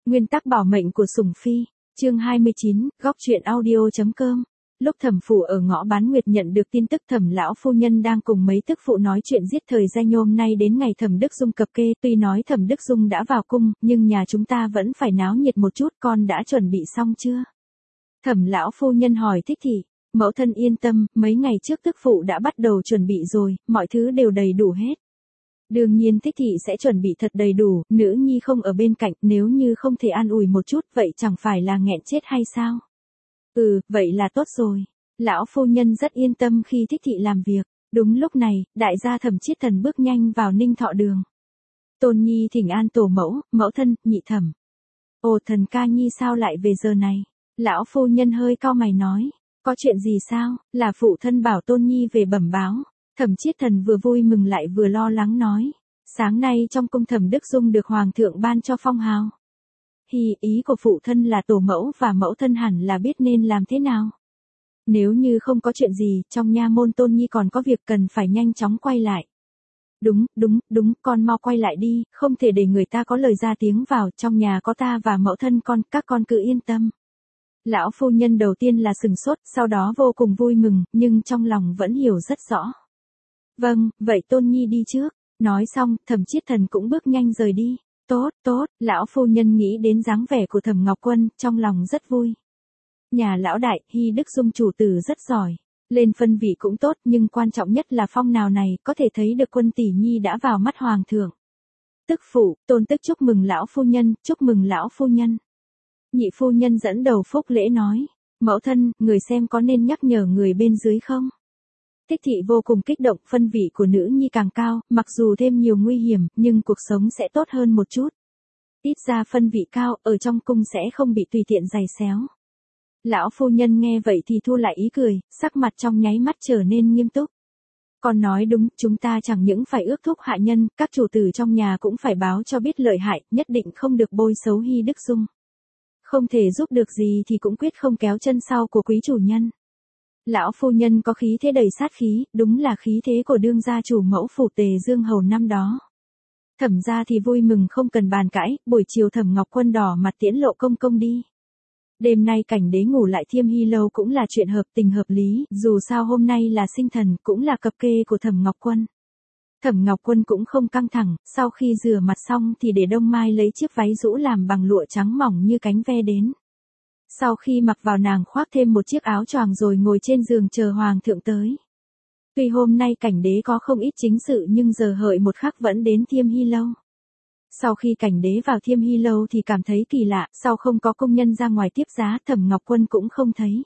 Nguyên tắc bảo mệnh của sủng phi, chương 29, góc truyện audio.com. Lúc Thẩm Phủ ở ngõ Bán Nguyệt nhận được tin tức Thẩm lão phu nhân đang cùng mấy tức phụ nói chuyện giết thời gian hôm nay đến ngày Thẩm Đức Dung cập kê, tuy nói Thẩm Đức Dung đã vào cung, nhưng nhà chúng ta vẫn phải náo nhiệt một chút, con đã chuẩn bị xong chưa? Thẩm lão phu nhân hỏi Thích Thị. Mẫu thân yên tâm, mấy ngày trước tức phụ đã bắt đầu chuẩn bị rồi, mọi thứ đều đầy đủ hết. Đương nhiên Thích Thị sẽ chuẩn bị thật đầy đủ, nữ nhi không ở bên cạnh, nếu như không thể an ủi một chút, vậy chẳng phải là nghẹn chết hay sao? Vậy là tốt rồi. Lão phu nhân rất yên tâm khi Thích Thị làm việc. Đúng lúc này, đại gia Thẩm Chiết Thần bước nhanh vào Ninh Thọ đường. Tôn nhi thỉnh an tổ mẫu, mẫu thân, nhị thẩm. Ồ, thần ca nhi sao lại về giờ này? Lão phu nhân hơi cau mày nói. Có chuyện gì sao? Là phụ thân bảo Tôn nhi về bẩm báo. Thẩm Chiết Thần vừa vui mừng lại vừa lo lắng nói. Sáng nay trong cung Thẩm Đức Dung được hoàng thượng ban cho phong hào. Ý của phụ thân là tổ mẫu và mẫu thân hẳn là biết nên làm thế nào. Nếu như không có chuyện gì, trong nha môn Tôn nhi còn có việc cần phải nhanh chóng quay lại. Đúng, con mau quay lại đi, không thể để người ta có lời ra tiếng vào, trong nhà có ta và mẫu thân con, các con cứ yên tâm. Lão phu nhân đầu tiên là sừng sốt, sau đó vô cùng vui mừng, nhưng trong lòng vẫn hiểu rất rõ. Vâng, vậy Tôn nhi đi trước. Nói xong, Thẩm Chiết Thần cũng bước nhanh rời đi. Tốt, lão phu nhân nghĩ đến dáng vẻ của Thẩm Ngọc Quân, trong lòng rất vui. Nhà lão đại, Hy Đức Dung chủ tử rất giỏi. Lên phân vị cũng tốt, nhưng quan trọng nhất là phong nào này, có thể thấy được Quân tỷ nhi đã vào mắt hoàng thượng. Tức phụ, Tôn tức chúc mừng lão phu nhân, chúc mừng lão phu nhân. Nhị phu nhân dẫn đầu phúc lễ nói. Mẫu thân, người xem có nên nhắc nhở người bên dưới không? Thích Thị vô cùng kích động, phân vị của nữ nhi càng cao, mặc dù thêm nhiều nguy hiểm, nhưng cuộc sống sẽ tốt hơn một chút. Ít ra phân vị cao, ở trong cung sẽ không bị tùy tiện giày xéo. Lão phu nhân nghe vậy thì thu lại ý cười, sắc mặt trong nháy mắt trở nên nghiêm túc. Con nói đúng, chúng ta chẳng những phải ước thúc hạ nhân, các chủ tử trong nhà cũng phải báo cho biết lợi hại, nhất định không được bôi xấu Hy Đức Dung. Không thể giúp được gì thì cũng quyết không kéo chân sau của quý chủ nhân. Lão phu nhân có khí thế đầy sát khí, đúng là khí thế của đương gia chủ mẫu phủ Tề Dương Hầu năm đó. Thẩm gia thì vui mừng không cần bàn cãi, buổi chiều Thẩm Ngọc Quân đỏ mặt tiễn lộ công công đi. Đêm nay Cảnh Đế ngủ lại Thiêm Hy lâu cũng là chuyện hợp tình hợp lý, dù sao hôm nay là sinh thần, cũng là cập kê của Thẩm Ngọc Quân. Thẩm Ngọc Quân cũng không căng thẳng, sau khi rửa mặt xong thì để Đông Mai lấy chiếc váy rũ làm bằng lụa trắng mỏng như cánh ve đến. Sau khi mặc vào nàng khoác thêm một chiếc áo choàng rồi ngồi trên giường chờ hoàng thượng tới. Tuy hôm nay Cảnh Đế có không ít chính sự nhưng giờ hợi một khắc vẫn đến Thiêm Hy lâu. Sau khi Cảnh Đế vào Thiêm Hy lâu thì cảm thấy kỳ lạ, sau không có công nhân ra ngoài tiếp giá, Thẩm Ngọc Quân cũng không thấy.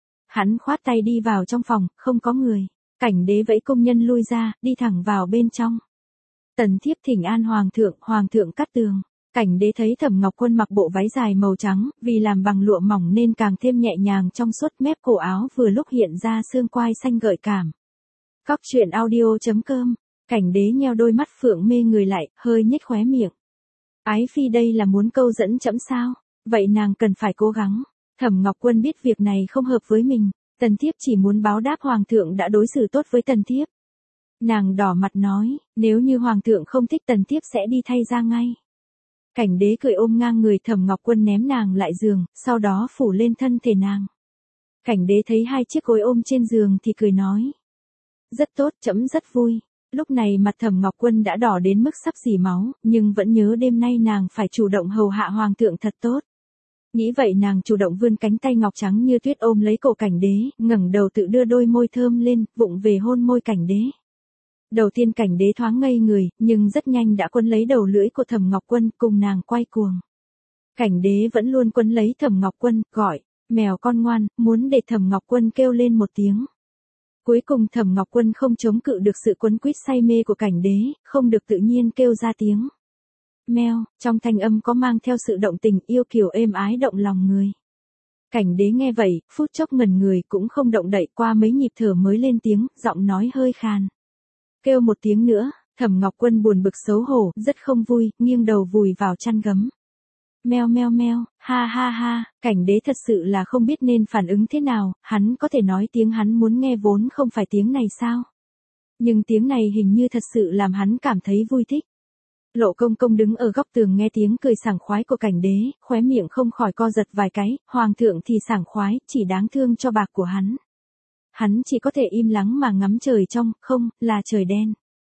Hắn khoát tay đi vào trong phòng, không có người. Cảnh Đế vẫy công nhân lui ra, đi thẳng vào bên trong. Tần thiếp thỉnh an hoàng thượng cắt tường. Cảnh Đế thấy Thẩm Ngọc Quân mặc bộ váy dài màu trắng, vì làm bằng lụa mỏng nên càng thêm nhẹ nhàng trong suốt, mép cổ áo vừa lúc hiện ra xương quai xanh gợi cảm. Góc truyện audio.com. Cảnh Đế nheo đôi mắt phượng mê người lại, hơi nhếch khóe miệng. Ái phi đây là muốn câu dẫn trẫm sao? Vậy nàng cần phải cố gắng. Thẩm Ngọc Quân biết việc này không hợp với mình, tần thiếp chỉ muốn báo đáp hoàng thượng đã đối xử tốt với tần thiếp. Nàng đỏ mặt nói, nếu như hoàng thượng không thích tần thiếp sẽ đi thay ra ngay. Cảnh Đế cười ôm ngang người Thẩm Ngọc Quân ném nàng lại giường, sau đó phủ lên thân thể nàng. Cảnh Đế thấy hai chiếc gối ôm trên giường thì cười nói. Rất tốt, trẫm rất vui. Lúc này mặt Thẩm Ngọc Quân đã đỏ đến mức sắp rỉ máu, nhưng vẫn nhớ đêm nay nàng phải chủ động hầu hạ hoàng thượng thật tốt. Nghĩ vậy nàng chủ động vươn cánh tay ngọc trắng như tuyết ôm lấy cổ Cảnh Đế, ngẩng đầu tự đưa đôi môi thơm lên, vụng về hôn môi Cảnh Đế. Đầu tiên Cảnh Đế thoáng ngây người, nhưng rất nhanh đã quấn lấy đầu lưỡi của Thẩm Ngọc Quân, cùng nàng quay cuồng. Cảnh Đế vẫn luôn quấn lấy Thẩm Ngọc Quân, gọi, mèo con ngoan, muốn để Thẩm Ngọc Quân kêu lên một tiếng. Cuối cùng Thẩm Ngọc Quân không chống cự được sự quấn quýt say mê của Cảnh Đế, không được tự nhiên kêu ra tiếng. Meo, trong thanh âm có mang theo sự động tình yêu kiều êm ái động lòng người. Cảnh Đế nghe vậy, phút chốc ngẩn người cũng không động đậy, qua mấy nhịp thở mới lên tiếng, giọng nói hơi khàn. Kêu một tiếng nữa, Thẩm Ngọc Quân buồn bực xấu hổ, rất không vui, nghiêng đầu vùi vào chăn gấm. Meo meo meo, ha ha ha, Cảnh Đế thật sự là không biết nên phản ứng thế nào, hắn có thể nói tiếng hắn muốn nghe vốn không phải tiếng này sao? Nhưng tiếng này hình như thật sự làm hắn cảm thấy vui thích. Lộ Công Công đứng ở góc tường nghe tiếng cười sảng khoái của cảnh đế, khóe miệng không khỏi co giật vài cái, hoàng thượng thì sảng khoái, chỉ đáng thương cho bạc của hắn. Hắn chỉ có thể im lắng mà ngắm trời trong, không, là trời đen.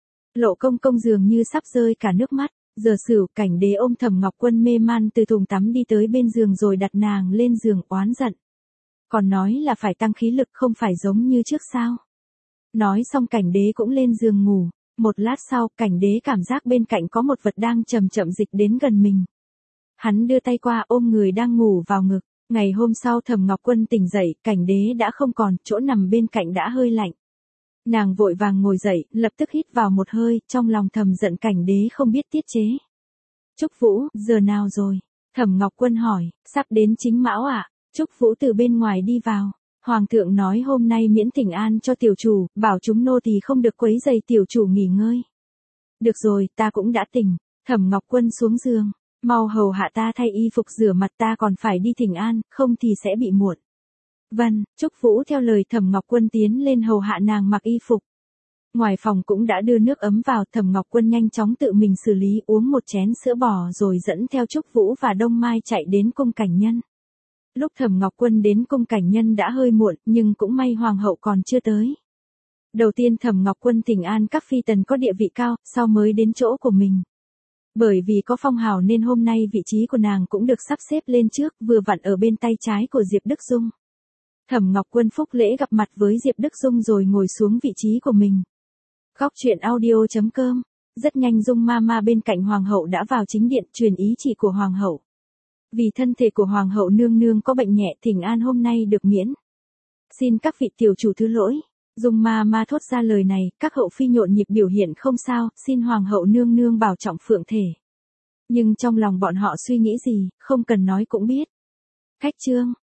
Lộ Công Công dường như sắp rơi cả nước mắt, giờ Sửu, cảnh đế ôm Thẩm Ngọc Quân mê man từ thùng tắm đi tới bên giường rồi đặt nàng lên giường oán giận. Còn nói là phải tăng khí lực không phải giống như trước sao. Nói xong cảnh đế cũng lên giường ngủ. Một lát sau, cảnh đế cảm giác bên cạnh có một vật đang chậm chậm dịch đến gần mình. Hắn đưa tay qua ôm người đang ngủ vào ngực. Ngày hôm sau Thẩm Ngọc Quân tỉnh dậy, cảnh đế đã không còn, chỗ nằm bên cạnh đã hơi lạnh. Nàng vội vàng ngồi dậy, lập tức hít vào một hơi, trong lòng thầm giận cảnh đế không biết tiết chế. Trúc Vũ, giờ nào rồi? Thẩm Ngọc Quân hỏi, sắp đến Chính Mão ạ. Trúc Vũ từ bên ngoài đi vào. Hoàng thượng nói hôm nay miễn thỉnh an cho tiểu chủ, bảo chúng nô tỳ không được quấy rầy tiểu chủ nghỉ ngơi. Được rồi, ta cũng đã tỉnh. Thẩm Ngọc Quân xuống giường, mau hầu hạ ta thay y phục rửa mặt, ta còn phải đi thỉnh an, không thì sẽ bị muộn. Vâng, Trúc Vũ theo lời Thẩm Ngọc Quân tiến lên hầu hạ nàng mặc y phục. Ngoài phòng cũng đã đưa nước ấm vào, Thẩm Ngọc Quân nhanh chóng tự mình xử lý, uống một chén sữa bò rồi dẫn theo Trúc Vũ và Đông Mai chạy đến cung cảnh nhân. Lúc Thẩm Ngọc Quân đến cung cảnh nhân đã hơi muộn, nhưng cũng may hoàng hậu còn chưa tới. Đầu tiên Thẩm Ngọc Quân thỉnh an các phi tần có địa vị cao, sau mới đến chỗ của mình. Bởi vì có phong hào nên hôm nay vị trí của nàng cũng được sắp xếp lên trước, vừa vặn ở bên tay trái của Diệp Đức Dung. Thẩm Ngọc Quân phúc lễ gặp mặt với Diệp Đức Dung rồi ngồi xuống vị trí của mình. Góc truyện audio.com. Rất nhanh Dung Mama bên cạnh hoàng hậu đã vào chính điện truyền ý chỉ của hoàng hậu. Vì thân thể của hoàng hậu nương nương có bệnh nhẹ, thỉnh an hôm nay được miễn. Xin các vị tiểu chủ thứ lỗi. Dung Mama thốt ra lời này, các hậu phi nhộn nhịp biểu hiện không sao, xin hoàng hậu nương nương bảo trọng phượng thể. Nhưng trong lòng bọn họ suy nghĩ gì, không cần nói cũng biết. Khách trương.